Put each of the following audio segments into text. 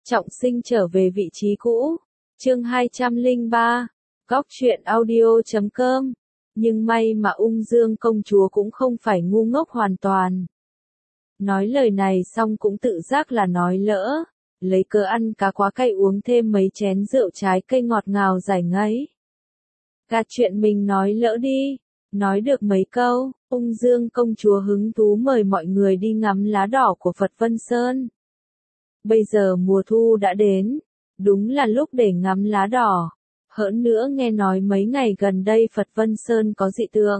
Trọng sinh trở về vị trí cũ. Chương 203. Góc truyện audio.com. Nhưng may mà Ung Dương công chúa cũng không phải ngu ngốc hoàn toàn. Nói lời này xong cũng tự giác là nói lỡ, lấy cớ ăn cá quá cay uống thêm mấy chén rượu trái cây ngọt ngào giải ngấy. Gạt chuyện mình nói lỡ đi, nói được mấy câu, Ung Dương công chúa hứng thú mời mọi người đi ngắm lá đỏ của Phật Vân Sơn. Bây giờ mùa thu đã đến, đúng là lúc để ngắm lá đỏ. Hơn nữa nghe nói mấy ngày gần đây Phật Vân Sơn có dị tượng.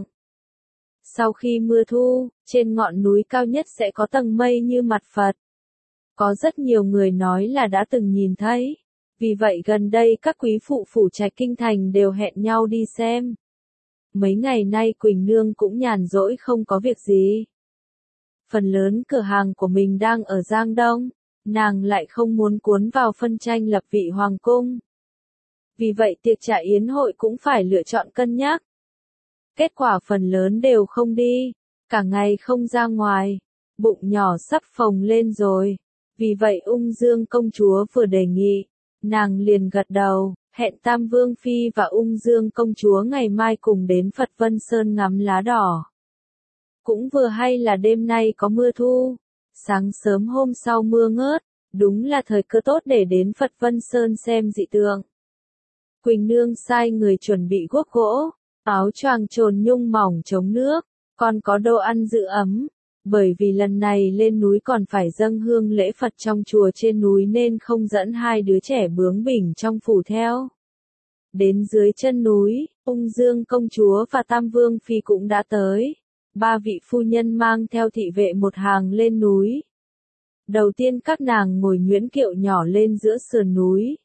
Sau khi mưa thu, trên ngọn núi cao nhất sẽ có tầng mây như mặt Phật. Có rất nhiều người nói là đã từng nhìn thấy. Vì vậy gần đây các quý phụ phủ trạch kinh thành đều hẹn nhau đi xem. Mấy ngày nay Quỳnh Nương cũng nhàn rỗi không có việc gì. Phần lớn cửa hàng của mình đang ở Giang Đông, nàng lại không muốn cuốn vào phân tranh lập vị hoàng cung. Vì vậy tiệc trà yến hội cũng phải lựa chọn cân nhắc. Kết quả phần lớn đều không đi, cả ngày không ra ngoài, bụng nhỏ sắp phồng lên rồi. Vì vậy Ung Dương công chúa vừa đề nghị, nàng liền gật đầu, hẹn Tam Vương Phi và Ung Dương công chúa ngày mai cùng đến Phật Vân Sơn ngắm lá đỏ. Cũng vừa hay là đêm nay có mưa thu, sáng sớm hôm sau mưa ngớt, đúng là thời cơ tốt để đến Phật Vân Sơn xem dị tượng. Quỳnh Nương sai người chuẩn bị guốc gỗ, áo choàng chồn nhung mỏng chống nước, còn có đồ ăn giữ ấm. Bởi vì lần này lên núi còn phải dâng hương lễ Phật trong chùa trên núi nên không dẫn hai đứa trẻ bướng bỉnh trong phủ theo. Đến dưới chân núi, Ung Dương công chúa và Tam Vương Phi cũng đã tới. Ba vị phu nhân mang theo thị vệ một hàng lên núi. Đầu tiên các nàng ngồi nhuyễn kiệu nhỏ lên giữa sườn núi.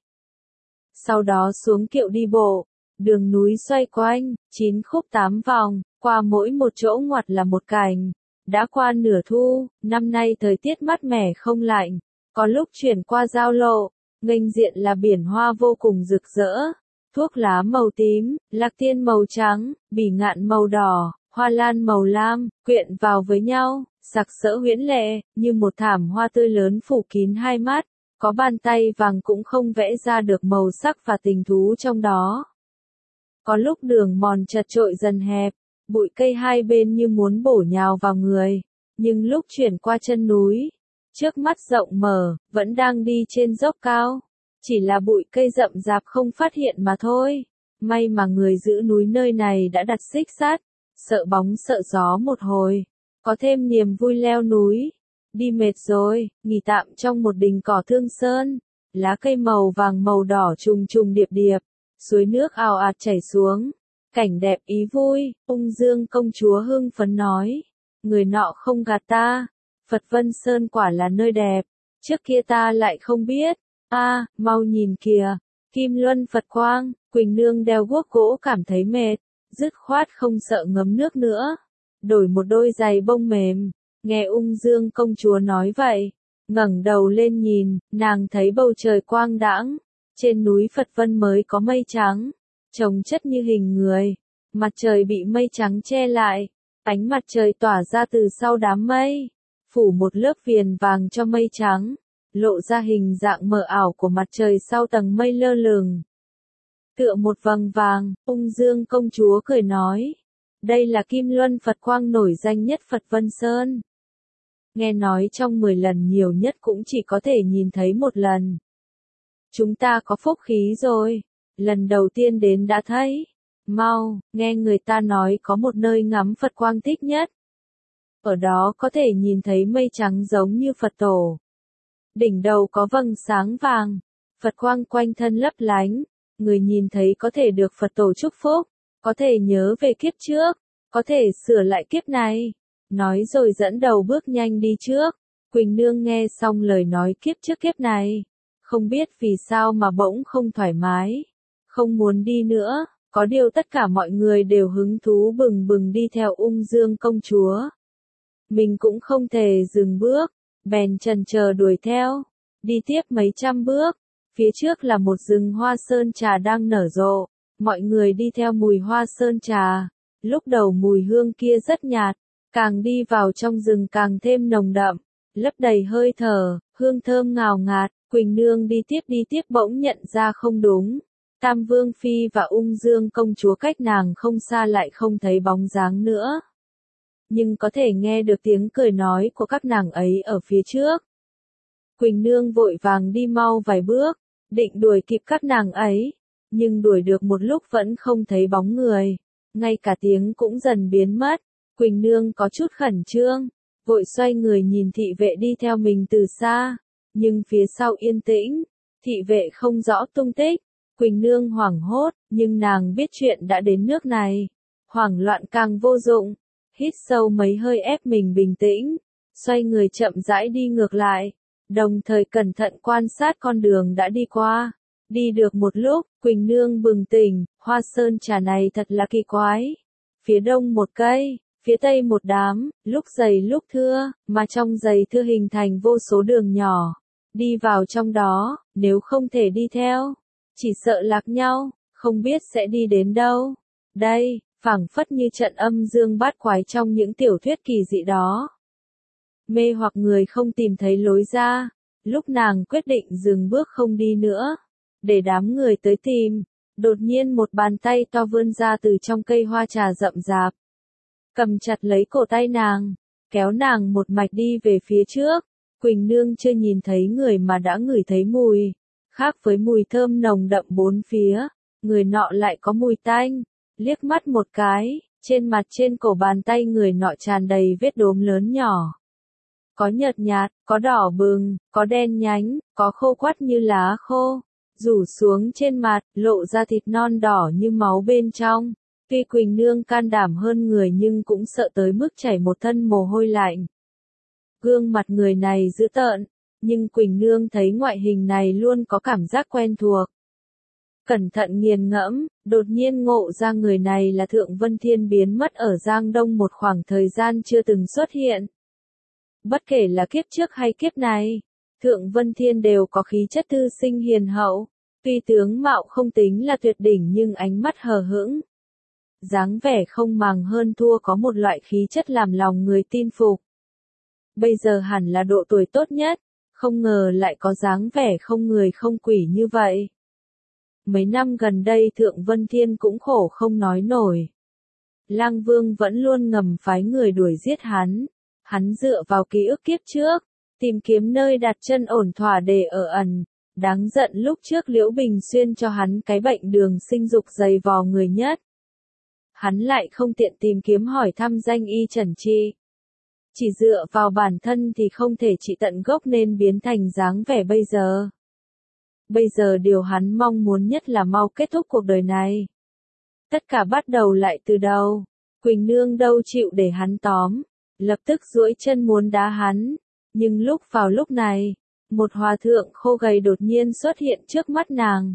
Sau đó xuống kiệu đi bộ, đường núi xoay quanh, 9 khúc 8 vòng, qua mỗi một chỗ ngoặt là một cành. Đã qua nửa thu, năm nay thời tiết mát mẻ không lạnh, có lúc chuyển qua giao lộ, nghênh diện là biển hoa vô cùng rực rỡ, thuốc lá màu tím, lạc tiên màu trắng, bỉ ngạn màu đỏ, hoa lan màu lam, quyện vào với nhau, sặc sỡ huyễn lệ, như một thảm hoa tươi lớn phủ kín hai mắt, có bàn tay vàng cũng không vẽ ra được màu sắc và tình thú trong đó. Có lúc đường mòn chật chội dần hẹp, bụi cây hai bên như muốn bổ nhào vào người, nhưng lúc chuyển qua chân núi, trước mắt rộng mở, vẫn đang đi trên dốc cao, chỉ là bụi cây rậm rạp không phát hiện mà thôi. May mà người giữ núi nơi này đã đặt xích sắt, sợ bóng sợ gió một hồi, có thêm niềm vui leo núi. Đi mệt rồi, nghỉ tạm trong một đình cỏ Thương Sơn, lá cây màu vàng màu đỏ trùng trùng điệp điệp, suối nước ào ạt chảy xuống. Cảnh đẹp ý vui, Ung Dương công chúa hưng phấn nói. Người nọ không gạt ta, Phật Vân Sơn quả là nơi đẹp, trước kia ta lại không biết. Mau nhìn kìa, Kim Luân Phật Quang. Quỳnh Nương đeo guốc gỗ cảm thấy mệt, dứt khoát không sợ ngấm nước nữa. Đổi một đôi giày bông mềm, nghe Ung Dương công chúa nói vậy, ngẩng đầu lên nhìn, nàng thấy bầu trời quang đãng, trên núi Phật Vân mới có mây trắng. Chồng chất như hình người, mặt trời bị mây trắng che lại, ánh mặt trời tỏa ra từ sau đám mây, phủ một lớp viền vàng cho mây trắng, lộ ra hình dạng mờ ảo của mặt trời sau tầng mây lơ lửng. Tựa một vầng vàng, Ung Dương công chúa cười nói, đây là Kim Luân Phật Quang nổi danh nhất Phật Vân Sơn. Nghe nói trong 10 lần nhiều nhất cũng chỉ có thể nhìn thấy một lần. Chúng ta có phúc khí rồi. Lần đầu tiên đến đã thấy. Mau, nghe người ta nói có một nơi ngắm Phật Quang thích nhất. Ở đó có thể nhìn thấy mây trắng giống như Phật tổ. Đỉnh đầu có vầng sáng vàng, Phật Quang quanh thân lấp lánh. Người nhìn thấy có thể được Phật tổ chúc phúc, có thể nhớ về kiếp trước, có thể sửa lại kiếp này. Nói rồi dẫn đầu bước nhanh đi trước. Quỳnh Nương nghe xong lời nói kiếp trước kiếp này, không biết vì sao mà bỗng không thoải mái. Không muốn đi nữa, có điều tất cả mọi người đều hứng thú bừng bừng đi theo Ung Dương công chúa. Mình cũng không thể dừng bước, bèn chần chờ đuổi theo, đi tiếp mấy trăm bước, phía trước là một rừng hoa sơn trà đang nở rộ, mọi người đi theo mùi hoa sơn trà, lúc đầu mùi hương kia rất nhạt, càng đi vào trong rừng càng thêm nồng đậm, lấp đầy hơi thở, hương thơm ngào ngạt. Quỳnh Nương đi tiếp bỗng nhận ra không đúng. Tam Vương Phi và Ung Dương công chúa cách nàng không xa lại không thấy bóng dáng nữa. Nhưng có thể nghe được tiếng cười nói của các nàng ấy ở phía trước. Quỳnh Nương vội vàng đi mau vài bước, định đuổi kịp các nàng ấy, nhưng đuổi được một lúc vẫn không thấy bóng người, ngay cả tiếng cũng dần biến mất. Quỳnh Nương có chút khẩn trương, vội xoay người nhìn thị vệ đi theo mình từ xa, nhưng phía sau yên tĩnh, thị vệ không rõ tung tích. Quỳnh Nương hoảng hốt, nhưng nàng biết chuyện đã đến nước này, hoảng loạn càng vô dụng. Hít sâu mấy hơi ép mình bình tĩnh, xoay người chậm rãi đi ngược lại, đồng thời cẩn thận quan sát con đường đã đi qua. Đi được một lúc, Quỳnh Nương bừng tỉnh, hoa sơn trà này thật là kỳ quái. Phía đông một cây, phía tây một đám, lúc dày lúc thưa, mà trong dày thưa hình thành vô số đường nhỏ. Đi vào trong đó, nếu không thể đi theo, chỉ sợ lạc nhau, không biết sẽ đi đến đâu. Đây, phảng phất như trận âm dương bát quái trong những tiểu thuyết kỳ dị đó. Mê hoặc người không tìm thấy lối ra, lúc nàng quyết định dừng bước không đi nữa, để đám người tới tìm, đột nhiên một bàn tay to vươn ra từ trong cây hoa trà rậm rạp, cầm chặt lấy cổ tay nàng, kéo nàng một mạch đi về phía trước. Quỳnh Nương chưa nhìn thấy người mà đã ngửi thấy mùi, khác với mùi thơm nồng đậm bốn phía, người nọ lại có mùi tanh. Liếc mắt một cái, trên mặt trên cổ bàn tay người nọ tràn đầy vết đốm lớn nhỏ. Có nhợt nhạt, có đỏ bừng, có đen nhánh, có khô quắt như lá khô, rủ xuống trên mặt, lộ ra thịt non đỏ như máu bên trong. Tuy Quỳnh Nương can đảm hơn người nhưng cũng sợ tới mức chảy một thân mồ hôi lạnh. Gương mặt người này dữ tợn, nhưng Quỳnh Nương thấy ngoại hình này luôn có cảm giác quen thuộc. Cẩn thận nghiền ngẫm, đột nhiên ngộ ra người này là Thượng Vân Thiên biến mất ở Giang Đông một khoảng thời gian chưa từng xuất hiện. Bất kể là kiếp trước hay kiếp này, Thượng Vân Thiên đều có khí chất thư sinh hiền hậu, tuy tướng mạo không tính là tuyệt đỉnh nhưng ánh mắt hờ hững. Dáng vẻ không màng hơn thua, có một loại khí chất làm lòng người tin phục. Bây giờ hẳn là độ tuổi tốt nhất, không ngờ lại có dáng vẻ không người không quỷ như vậy. Mấy năm gần đây Thượng Vân Thiên cũng khổ không nói nổi. Lang Vương vẫn luôn ngầm phái người đuổi giết hắn. Hắn dựa vào ký ức kiếp trước, tìm kiếm nơi đặt chân ổn thỏa để ở ẩn. Đáng giận lúc trước Liễu Bình Xuyên cho hắn cái bệnh đường sinh dục dày vò người nhất. Hắn lại không tiện tìm kiếm hỏi thăm danh y chẩn trị. Chỉ dựa vào bản thân thì không thể trị tận gốc nên biến thành dáng vẻ bây giờ. Bây giờ điều hắn mong muốn nhất là mau kết thúc cuộc đời này. Tất cả bắt đầu lại từ đầu. Quỳnh Nương đâu chịu để hắn tóm, lập tức duỗi chân muốn đá hắn. Nhưng vào lúc này, một hòa thượng khô gầy đột nhiên xuất hiện trước mắt nàng.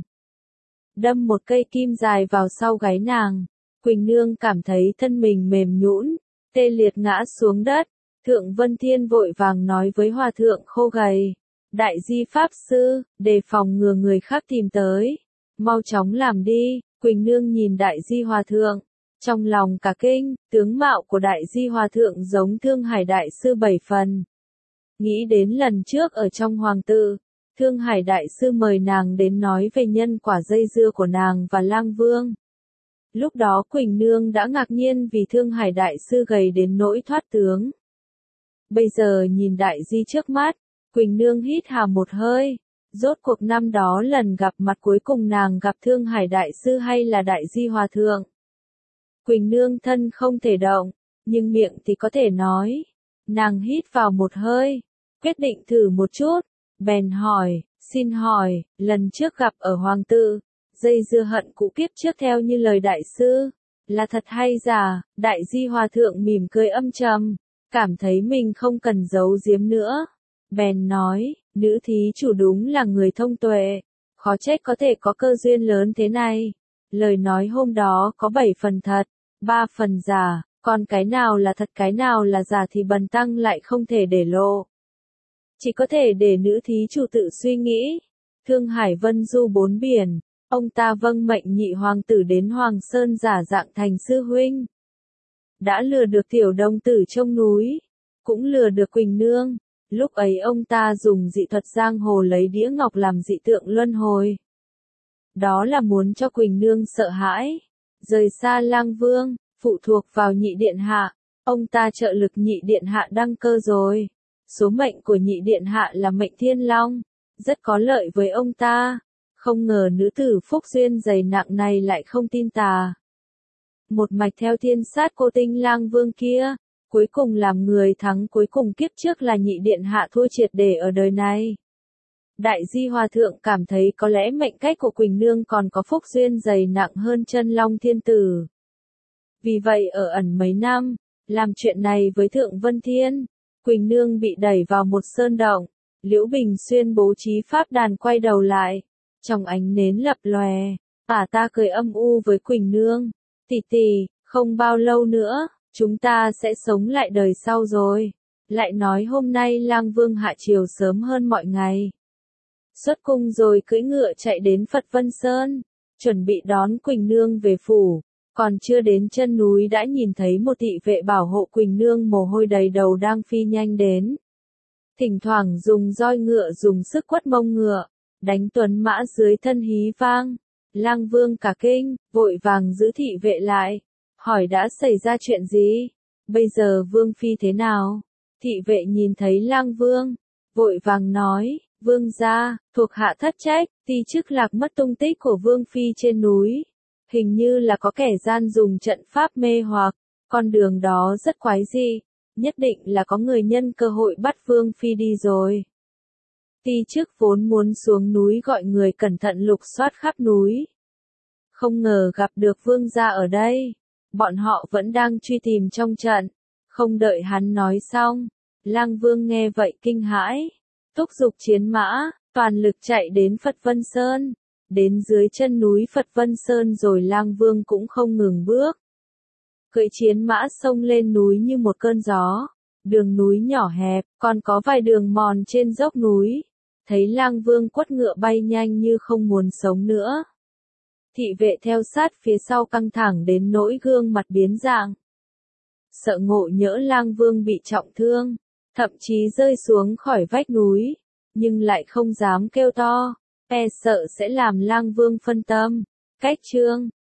Đâm một cây kim dài vào sau gáy nàng. Quỳnh Nương cảm thấy thân mình mềm nhũn, tê liệt ngã xuống đất. Thượng Vân Thiên vội vàng nói với hòa thượng khô gầy. Đại Di Pháp Sư, đề phòng ngừa người khác tìm tới. Mau chóng làm đi. Quỳnh Nương nhìn Đại Di Hòa Thượng. Trong lòng cả kinh, tướng mạo của Đại Di Hòa Thượng giống Thương Hải Đại Sư 7 phần. Nghĩ đến lần trước ở trong Hoàng Tự, Thương Hải Đại Sư mời nàng đến nói về nhân quả dây dưa của nàng và Lang Vương. Lúc đó Quỳnh Nương đã ngạc nhiên vì Thương Hải Đại Sư gầy đến nỗi thoát tướng. Bây giờ nhìn Đại Di trước mắt, Quỳnh Nương hít hà một hơi. Rốt cuộc năm đó lần gặp mặt cuối cùng nàng gặp Thương Hải Đại Sư hay là Đại Di Hòa Thượng? Quỳnh Nương thân không thể động, nhưng miệng thì có thể nói. Nàng hít vào một hơi, quyết định thử một chút, bèn hỏi, xin hỏi, lần trước gặp ở Hoàng Tự, dây dưa hận cũ kiếp trước theo như lời Đại Sư, là thật hay giả? Đại Di Hòa Thượng mỉm cười âm trầm, cảm thấy mình không cần giấu giếm nữa. Bèn nói, nữ thí chủ đúng là người thông tuệ, khó trách có thể có cơ duyên lớn thế này. Lời nói hôm đó có 7 phần thật, 3 phần giả, còn cái nào là thật cái nào là giả thì bần tăng lại không thể để lộ. Chỉ có thể để nữ thí chủ tự suy nghĩ. Thương Hải vân du 4 biển, ông ta vâng mệnh nhị hoàng tử đến Hoàng Sơn giả dạng thành sư huynh. Đã lừa được tiểu đồng tử trong núi, cũng lừa được Quỳnh Nương. Lúc ấy ông ta dùng dị thuật giang hồ lấy đĩa ngọc làm dị tượng luân hồi. Đó là muốn cho Quỳnh Nương sợ hãi, rời xa Lang Vương, phụ thuộc vào nhị điện hạ. Ông ta trợ lực nhị điện hạ đăng cơ rồi. Số mệnh của nhị điện hạ là mệnh thiên long, rất có lợi với ông ta. Không ngờ nữ tử phúc duyên dày nặng này lại không tin tà. Một mạch theo thiên sát cô tinh Lang Vương kia, cuối cùng làm người thắng cuối cùng kiếp trước là nhị điện hạ thua triệt để ở đời này. Đại Di Hòa Thượng cảm thấy có lẽ mệnh cách của Quỳnh Nương còn có phúc duyên dày nặng hơn chân long thiên tử. Vì vậy ở ẩn mấy năm, làm chuyện này với Thượng Vân Thiên, Quỳnh Nương bị đẩy vào một sơn động. Liễu Bình Xuyên bố trí pháp đàn quay đầu lại, trong ánh nến lập lòe, ta cười âm u với Quỳnh Nương, tỷ tỷ, không bao lâu nữa, chúng ta sẽ sống lại đời sau rồi. Lại nói hôm nay Lang Vương hạ triều sớm hơn mọi ngày. Xuất cung rồi cưỡi ngựa chạy đến Phật Vân Sơn, chuẩn bị đón Quỳnh Nương về phủ. Còn chưa đến chân núi đã nhìn thấy một thị vệ bảo hộ Quỳnh Nương mồ hôi đầy đầu đang phi nhanh đến. Thỉnh thoảng dùng roi ngựa dùng sức quất mông ngựa, đánh tuấn mã dưới thân hí vang. Lang Vương cả kinh, vội vàng giữ thị vệ lại, hỏi đã xảy ra chuyện gì? Bây giờ Vương Phi thế nào? Thị vệ nhìn thấy Lang Vương, vội vàng nói, Vương gia, thuộc hạ thất trách, ti chức lạc mất tung tích của Vương Phi trên núi. Hình như là có kẻ gian dùng trận pháp mê hoặc, con đường đó rất quái dị, nhất định là có người nhân cơ hội bắt Vương Phi đi rồi. Ti chức vốn muốn xuống núi gọi người cẩn thận lục soát khắp núi. Không ngờ gặp được Vương gia ở đây, bọn họ vẫn đang truy tìm trong trận. Không đợi hắn nói xong, Lang Vương nghe vậy kinh hãi, thúc giục chiến mã, toàn lực chạy đến Phật Vân Sơn. Đến dưới chân núi Phật Vân Sơn rồi Lang Vương cũng không ngừng bước. Cưỡi chiến mã xông lên núi như một cơn gió. Đường núi nhỏ hẹp, còn có vài đường mòn trên dốc núi. Thấy Lang Vương quất ngựa bay nhanh như không muốn sống nữa. Thị vệ theo sát phía sau căng thẳng đến nỗi gương mặt biến dạng. Sợ ngộ nhỡ Lang Vương bị trọng thương, thậm chí rơi xuống khỏi vách núi, nhưng lại không dám kêu to. E sợ sẽ làm Lang Vương phân tâm. Cách chương